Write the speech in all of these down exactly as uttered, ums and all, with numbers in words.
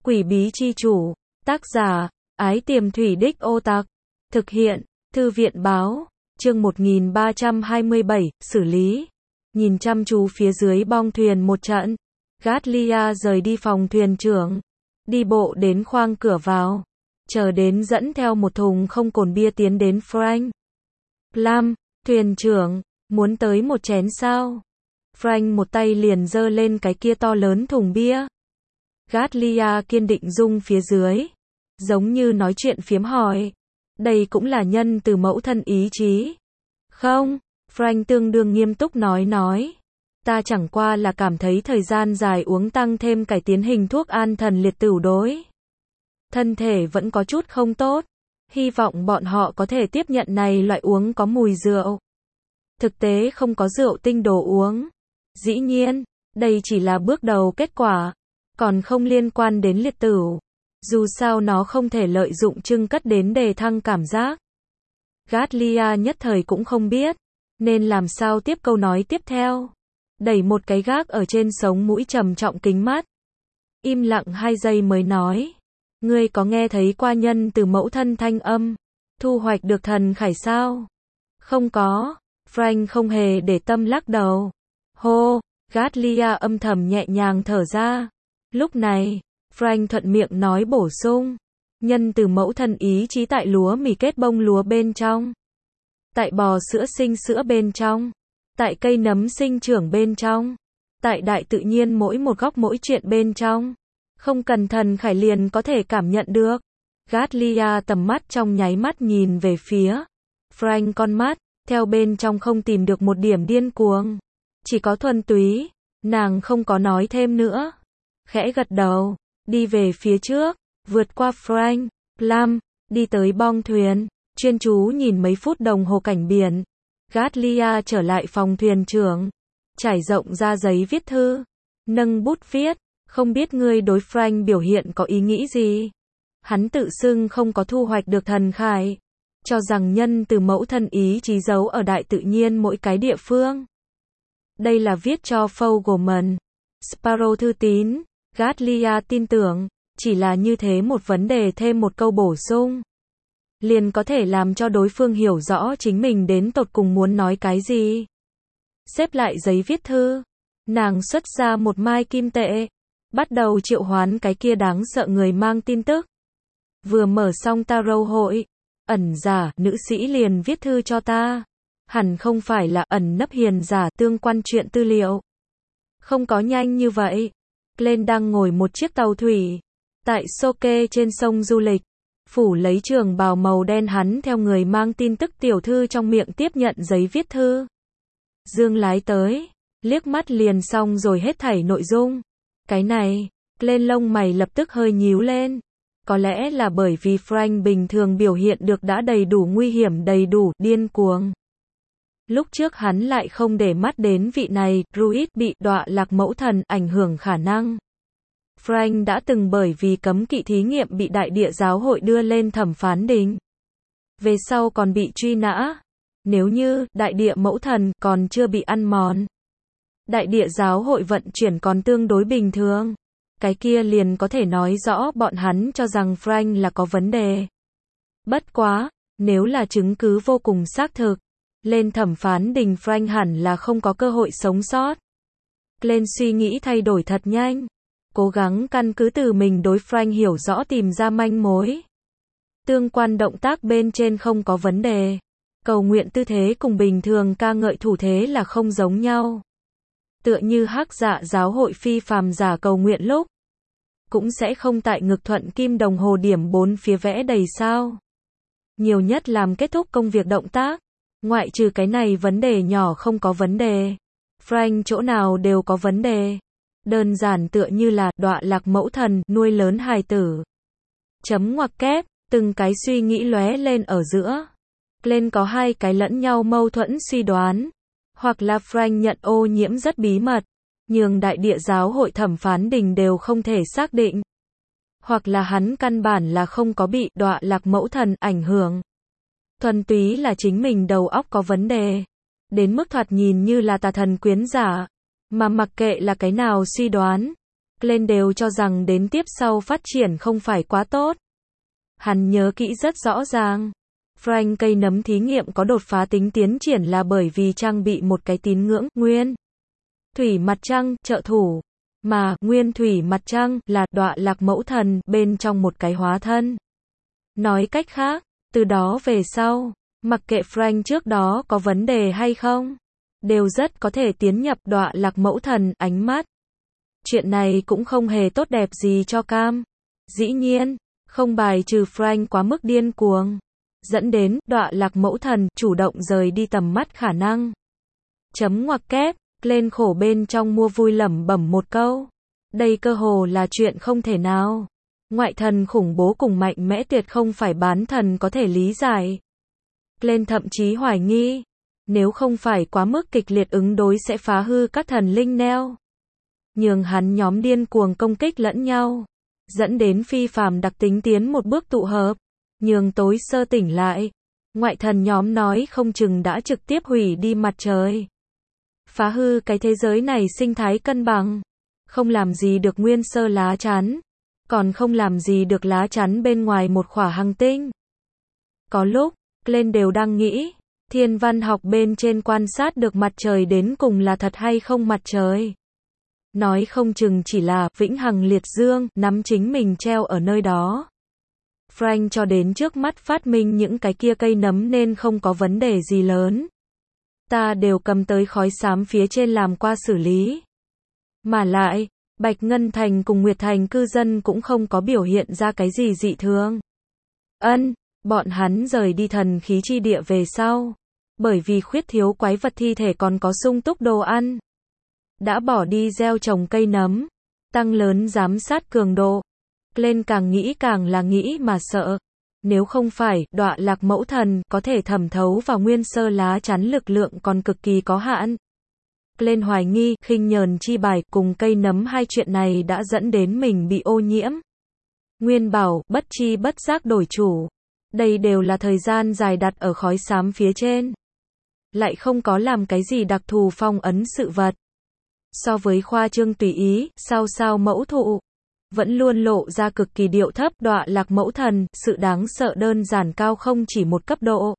Quỷ bí chi chủ, tác giả, Ái Tiềm Thủy Đích Ô Tạc, thực hiện, Thư viện báo, chương một nghìn ba trăm hai mươi bảy, xử lý. Nhìn chăm chú phía dưới bong thuyền một trận, Gatlia rời đi phòng thuyền trưởng, đi bộ đến khoang cửa vào, chờ đến dẫn theo một thùng không cồn bia tiến đến Frank. Plum, thuyền trưởng, muốn tới một chén sao? Frank một tay liền giơ lên cái kia to lớn thùng bia. Gatlia kiên định rung phía dưới, giống như nói chuyện phiếm hỏi. Đây cũng là nhân từ mẫu thân ý chí. Không, Frank tương đương nghiêm túc nói nói. Ta chẳng qua là cảm thấy thời gian dài uống tăng thêm cải tiến hình thuốc an thần liệt tửu đối thân thể vẫn có chút không tốt. Hy vọng bọn họ có thể tiếp nhận này loại uống có mùi rượu. Thực tế không có rượu tinh đồ uống. Dĩ nhiên, đây chỉ là bước đầu kết quả, còn không liên quan đến liệt tửu. Dù sao nó không thể lợi dụng trưng cất đến đề thăng cảm giác. Gatlia nhất thời cũng không biết nên làm sao tiếp câu nói tiếp theo. Đẩy một cái gác ở trên sống mũi trầm trọng kính mắt. Im lặng hai giây mới nói. Ngươi có nghe thấy qua nhân từ mẫu thân thanh âm, thu hoạch được thần khải sao? Không có. Frank không hề để tâm lắc đầu. Hô, Gatlia âm thầm nhẹ nhàng thở ra. Lúc này, Frank thuận miệng nói bổ sung. Nhân từ mẫu thân ý chí tại lúa mì kết bông lúa bên trong. Tại bò sữa sinh sữa bên trong. Tại cây nấm sinh trưởng bên trong. Tại đại tự nhiên mỗi một góc mỗi chuyện bên trong. Không cần thần khải liền có thể cảm nhận được. Gatlia tầm mắt trong nháy mắt nhìn về phía Frank con mắt, theo bên trong không tìm được một điểm điên cuồng. Chỉ có thuần túy. Nàng không có nói thêm nữa. Khẽ gật đầu, đi về phía trước, vượt qua Frank, Plum, đi tới bong thuyền, chuyên chú nhìn mấy phút đồng hồ cảnh biển. Gatlia trở lại phòng thuyền trưởng, trải rộng ra giấy viết thư, nâng bút viết, không biết ngươi đối Frank biểu hiện có ý nghĩ gì. Hắn tự xưng không có thu hoạch được thần khải, cho rằng nhân từ mẫu thân ý chí giấu ở đại tự nhiên mỗi cái địa phương. Đây là viết cho Fogelman, Sparrow thư tín. Gatlia tin tưởng, chỉ là như thế một vấn đề thêm một câu bổ sung, liền có thể làm cho đối phương hiểu rõ chính mình đến tột cùng muốn nói cái gì. Xếp lại giấy viết thư, nàng xuất ra một mai kim tệ, bắt đầu triệu hoán cái kia đáng sợ người mang tin tức. Vừa mở xong tarot hội, ẩn giả nữ sĩ liền viết thư cho ta. Hẳn không phải là ẩn nấp hiền giả tương quan chuyện tư liệu. Không có nhanh như vậy. Glenn đang ngồi một chiếc tàu thủy, tại Soke trên sông du lịch, phủ lấy trường bào màu đen hắn theo người mang tin tức tiểu thư trong miệng tiếp nhận giấy viết thư. Dương lái tới, liếc mắt liền xong rồi hết thảy nội dung. Cái này, Glenn lông mày lập tức hơi nhíu lên. Có lẽ là bởi vì Frank bình thường biểu hiện được đã đầy đủ nguy hiểm đầy đủ điên cuồng. Lúc trước hắn lại không để mắt đến vị này, druid bị đọa lạc mẫu thần ảnh hưởng khả năng. Frank đã từng bởi vì cấm kỵ thí nghiệm bị đại địa giáo hội đưa lên thẩm phán đình. Về sau còn bị truy nã. Nếu như đại địa mẫu thần còn chưa bị ăn mòn, đại địa giáo hội vận chuyển còn tương đối bình thường, cái kia liền có thể nói rõ bọn hắn cho rằng Frank là có vấn đề. Bất quá, nếu là chứng cứ vô cùng xác thực, lên thẩm phán đình Frank hẳn là không có cơ hội sống sót. Lên suy nghĩ thay đổi thật nhanh, cố gắng căn cứ từ mình đối Frank hiểu rõ tìm ra manh mối. Tương quan động tác bên trên không có vấn đề. Cầu nguyện tư thế cùng bình thường ca ngợi thủ thế là không giống nhau. Tựa như hắc dạ giáo hội phi phàm giả cầu nguyện lúc, cũng sẽ không tại ngực thuận kim đồng hồ điểm bốn phía vẽ đầy sao. Nhiều nhất làm kết thúc công việc động tác. Ngoại trừ cái này vấn đề nhỏ không có vấn đề. Frank chỗ nào đều có vấn đề. Đơn giản tựa như là đọa lạc mẫu thần nuôi lớn hài tử. Chấm ngoặc kép, từng cái suy nghĩ lóe lên ở giữa. Lên có hai cái lẫn nhau mâu thuẫn suy đoán. Hoặc là Frank nhận ô nhiễm rất bí mật, nhường đại địa giáo hội thẩm phán đình đều không thể xác định. Hoặc là hắn căn bản là không có bị đọa lạc mẫu thần ảnh hưởng. Thuần túy là chính mình đầu óc có vấn đề. Đến mức thoạt nhìn như là tà thần quyến giả. Mà mặc kệ là cái nào suy đoán, Glenn đều cho rằng đến tiếp sau phát triển không phải quá tốt. Hắn nhớ kỹ rất rõ ràng. Frank cây nấm thí nghiệm có đột phá tính tiến triển là bởi vì trang bị một cái tín ngưỡng, nguyên thủy mặt trăng, trợ thủ. Mà, nguyên thủy mặt trăng, là, đọa lạc mẫu thần, bên trong một cái hóa thân. Nói cách khác, từ đó về sau, mặc kệ Frank trước đó có vấn đề hay không, đều rất có thể tiến nhập đọa lạc mẫu thần, ánh mắt. Chuyện này cũng không hề tốt đẹp gì cho Cam. Dĩ nhiên, không bài trừ Frank quá mức điên cuồng, dẫn đến, đọa lạc mẫu thần, chủ động rời đi tầm mắt khả năng. Chấm ngoặc kép, lên khổ bên trong mua vui lẩm bẩm một câu. Đây cơ hồ là chuyện không thể nào. Ngoại thần khủng bố cùng mạnh mẽ tuyệt không phải bán thần có thể lý giải. Lên thậm chí hoài nghi, nếu không phải quá mức kịch liệt ứng đối sẽ phá hư các thần linh neo. Nhường hắn nhóm điên cuồng công kích lẫn nhau, dẫn đến phi phàm đặc tính tiến một bước tụ hợp, nhường tối sơ tỉnh lại. Ngoại thần nhóm nói không chừng đã trực tiếp hủy đi mặt trời. Phá hư cái thế giới này sinh thái cân bằng. Không làm gì được nguyên sơ lá chắn. Còn không làm gì được lá chắn bên ngoài một khỏa hành tinh. Có lúc, Glenn đều đang nghĩ, thiên văn học bên trên quan sát được mặt trời đến cùng là thật hay không mặt trời. Nói không chừng chỉ là vĩnh hằng liệt dương, nắm chính mình treo ở nơi đó. Frank cho đến trước mắt phát minh những cái kia cây nấm nên không có vấn đề gì lớn. Ta đều cầm tới khói xám phía trên làm qua xử lý. Mà lại, Bạch Ngân Thành cùng Nguyệt Thành cư dân cũng không có biểu hiện ra cái gì dị thường. Ân, bọn hắn rời đi thần khí chi địa về sau. Bởi vì khuyết thiếu quái vật thi thể còn có sung túc đồ ăn. Đã bỏ đi gieo trồng cây nấm. Tăng lớn giám sát cường độ. Lên càng nghĩ càng là nghĩ mà sợ. Nếu không phải, đọa lạc mẫu thần, có thể thẩm thấu vào nguyên sơ lá chắn lực lượng còn cực kỳ có hạn. Lên hoài nghi, khinh nhờn chi bài, cùng cây nấm hai chuyện này đã dẫn đến mình bị ô nhiễm. Nguyên bảo, bất chi bất giác đổi chủ. Đây đều là thời gian dài đặt ở khói xám phía trên. Lại không có làm cái gì đặc thù phong ấn sự vật. So với khoa trương tùy ý, sao sao mẫu thụ. Vẫn luôn lộ ra cực kỳ điệu thấp đọa lạc mẫu thần, sự đáng sợ đơn giản cao không chỉ một cấp độ.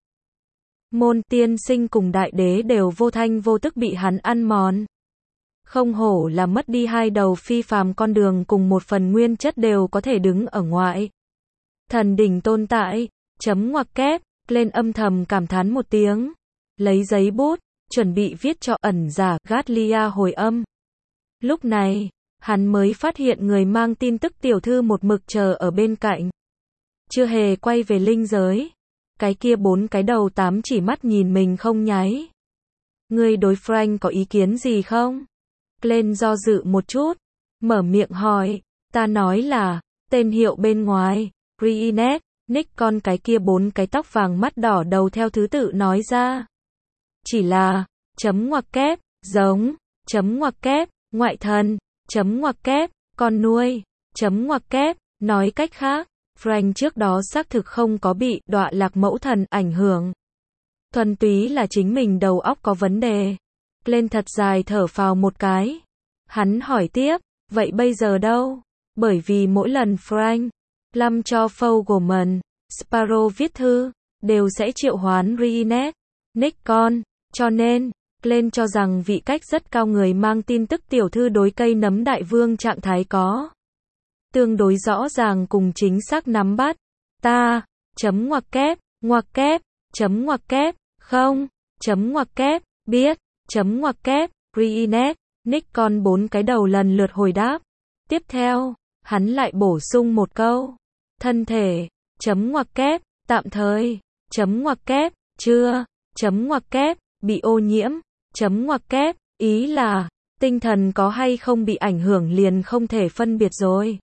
Môn tiên sinh cùng đại đế đều vô thanh vô tức bị hắn ăn mòn. Không hổ là mất đi hai đầu phi phàm con đường cùng một phần nguyên chất đều có thể đứng ở ngoại. Thần đỉnh tồn tại, chấm ngoặc kép, lên âm thầm cảm thán một tiếng. Lấy giấy bút, chuẩn bị viết cho ẩn giả Gatlia hồi âm. Lúc này, hắn mới phát hiện người mang tin tức tiểu thư một mực chờ ở bên cạnh. Chưa hề quay về linh giới. Cái kia bốn cái đầu tám chỉ mắt nhìn mình không nháy. Ngươi đối Frank có ý kiến gì không? Glenn do dự một chút. Mở miệng hỏi. Ta nói là, tên hiệu bên ngoài, Reenet, Nick con cái kia bốn cái tóc vàng mắt đỏ đầu theo thứ tự nói ra. Chỉ là, chấm ngoặc kép, giống, chấm ngoặc kép, ngoại thần, chấm ngoặc kép, con nuôi, chấm ngoặc kép, nói cách khác, Frank trước đó xác thực không có bị đọa lạc mẫu thần ảnh hưởng. Thuần túy là chính mình đầu óc có vấn đề. Lên thật dài thở phào một cái. Hắn hỏi tiếp, vậy bây giờ đâu? Bởi vì mỗi lần Frank Lâm cho Fogelman, Sparrow viết thư, đều sẽ triệu hoán Reenet, Nick con, cho nên, lên cho rằng vị cách rất cao người mang tin tức tiểu thư đối cây nấm đại vương trạng thái có tương đối rõ ràng cùng chính xác nắm bắt. Ta, chấm ngoặc kép, ngoặc kép, chấm ngoặc kép, không, chấm ngoặc kép, biết, chấm ngoặc kép, Reenet, Nick con bốn cái đầu lần lượt hồi đáp. Tiếp theo, hắn lại bổ sung một câu. Thân thể, chấm ngoặc kép, tạm thời, chấm ngoặc kép, chưa, chấm ngoặc kép, bị ô nhiễm, chấm ngoặc kép, ý là, tinh thần có hay không bị ảnh hưởng liền không thể phân biệt rồi.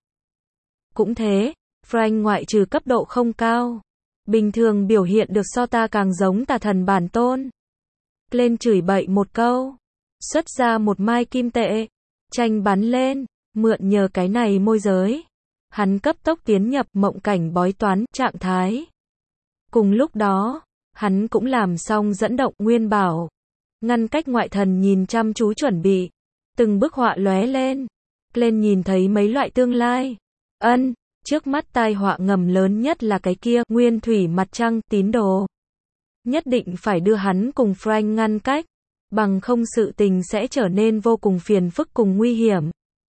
Cũng thế, Frank ngoại trừ cấp độ không cao, bình thường biểu hiện được so ta càng giống tà thần bản tôn. Lên chửi bậy một câu, xuất ra một mai kim tệ, tranh bắn lên, mượn nhờ cái này môi giới. Hắn cấp tốc tiến nhập mộng cảnh bói toán trạng thái. Cùng lúc đó, hắn cũng làm xong dẫn động nguyên bảo. Ngăn cách ngoại thần nhìn chăm chú chuẩn bị. Từng bức họa lóe lên. Glenn nhìn thấy mấy loại tương lai. Ân, trước mắt tai họa ngầm lớn nhất là cái kia, nguyên thủy mặt trăng, tín đồ. Nhất định phải đưa hắn cùng Frank ngăn cách, bằng không sự tình sẽ trở nên vô cùng phiền phức cùng nguy hiểm.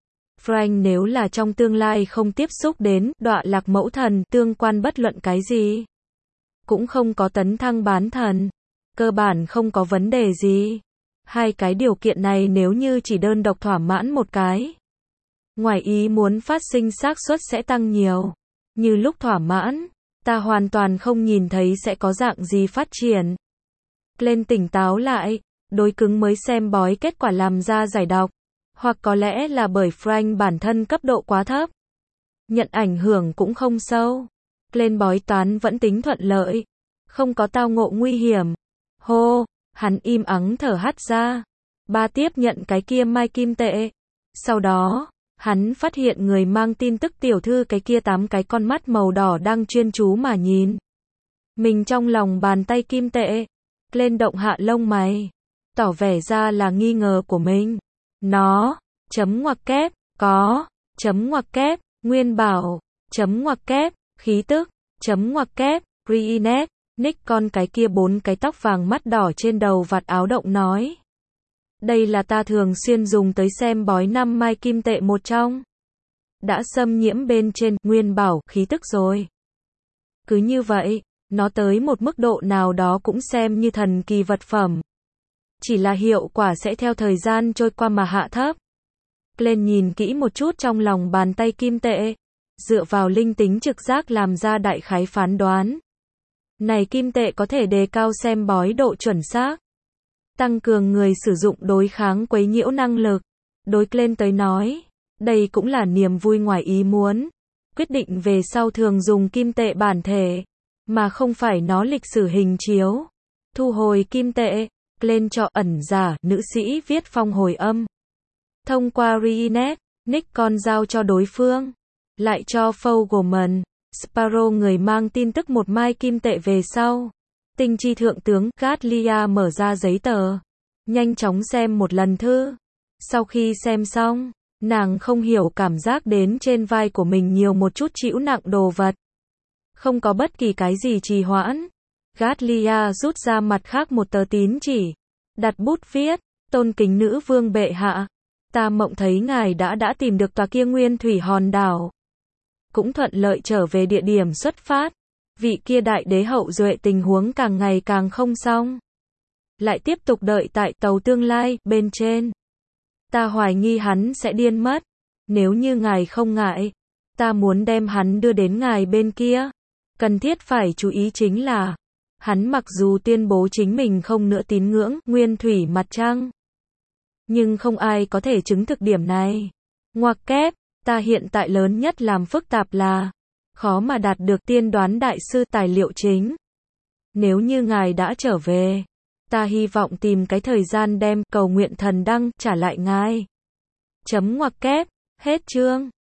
Frank nếu là trong tương lai không tiếp xúc đến đọa lạc mẫu thần tương quan bất luận cái gì, cũng không có tấn thăng bán thần, cơ bản không có vấn đề gì. Hai cái điều kiện này nếu như chỉ đơn độc thỏa mãn một cái, ngoài ý muốn phát sinh xác suất sẽ tăng nhiều. Như lúc thỏa mãn, ta hoàn toàn không nhìn thấy sẽ có dạng gì phát triển. Glenn tỉnh táo lại, đối cứng mới xem bói kết quả làm ra giải độc. Hoặc có lẽ là bởi Frank bản thân cấp độ quá thấp, nhận ảnh hưởng cũng không sâu. Glenn bói toán vẫn tính thuận lợi, không có tao ngộ nguy hiểm. Hô, hắn im ắng thở hắt ra. Ba tiếp nhận cái kia mai kim tệ. Sau đó, hắn phát hiện người mang tin tức tiểu thư cái kia tám cái con mắt màu đỏ đang chuyên chú mà nhìn mình trong lòng bàn tay kim tệ. Glenn động hạ lông mày, tỏ vẻ ra là nghi ngờ của mình. Nó, chấm ngoặc kép, có, chấm ngoặc kép, nguyên bảo, chấm ngoặc kép, khí tức, chấm ngoặc kép, Reenact, Nick con cái kia bốn cái tóc vàng mắt đỏ trên đầu vạt áo động nói. Đây là ta thường xuyên dùng tới xem bói năm mai kim tệ một trong. Đã xâm nhiễm bên trên, nguyên bảo, khí tức rồi. Cứ như vậy, nó tới một mức độ nào đó cũng xem như thần kỳ vật phẩm. Chỉ là hiệu quả sẽ theo thời gian trôi qua mà hạ thấp. Glenn nhìn kỹ một chút trong lòng bàn tay kim tệ, dựa vào linh tính trực giác làm ra đại khái phán đoán. Này kim tệ có thể đề cao xem bói độ chuẩn xác, tăng cường người sử dụng đối kháng quấy nhiễu năng lực. Đối Glenn tới nói, đây cũng là niềm vui ngoài ý muốn. Quyết định về sau thường dùng kim tệ bản thể, mà không phải nó lịch sử hình chiếu. Thu hồi kim tệ, Glenn cho ẩn giả, nữ sĩ viết phong hồi âm. Thông qua Reenact, Nick con giao cho đối phương. Lại cho Fogelman, Sparrow người mang tin tức một mai kim tệ về sau. Tinh chi thượng tướng, Gatlia mở ra giấy tờ. Nhanh chóng xem một lần thư. Sau khi xem xong, nàng không hiểu cảm giác đến trên vai của mình nhiều một chút chịu nặng đồ vật. Không có bất kỳ cái gì trì hoãn. Gatlia rút ra mặt khác một tờ tín chỉ. Đặt bút viết, tôn kính nữ vương bệ hạ. Ta mộng thấy ngài đã đã tìm được tòa kia nguyên thủy hòn đảo. Cũng thuận lợi trở về địa điểm xuất phát. Vị kia đại đế hậu duệ tình huống càng ngày càng không xong. Lại tiếp tục đợi tại tàu tương lai, bên trên. Ta hoài nghi hắn sẽ điên mất. Nếu như ngài không ngại, ta muốn đem hắn đưa đến ngài bên kia. Cần thiết phải chú ý chính là, hắn mặc dù tuyên bố chính mình không nữa tín ngưỡng nguyên thủy mặt trăng, nhưng không ai có thể chứng thực điểm này. Ngoặc kép, ta hiện tại lớn nhất làm phức tạp là khó mà đạt được tiên đoán đại sư tài liệu chính. Nếu như ngài đã trở về, ta hy vọng tìm cái thời gian đem cầu nguyện thần đăng trả lại ngài. Chấm ngoặc kép, hết chương.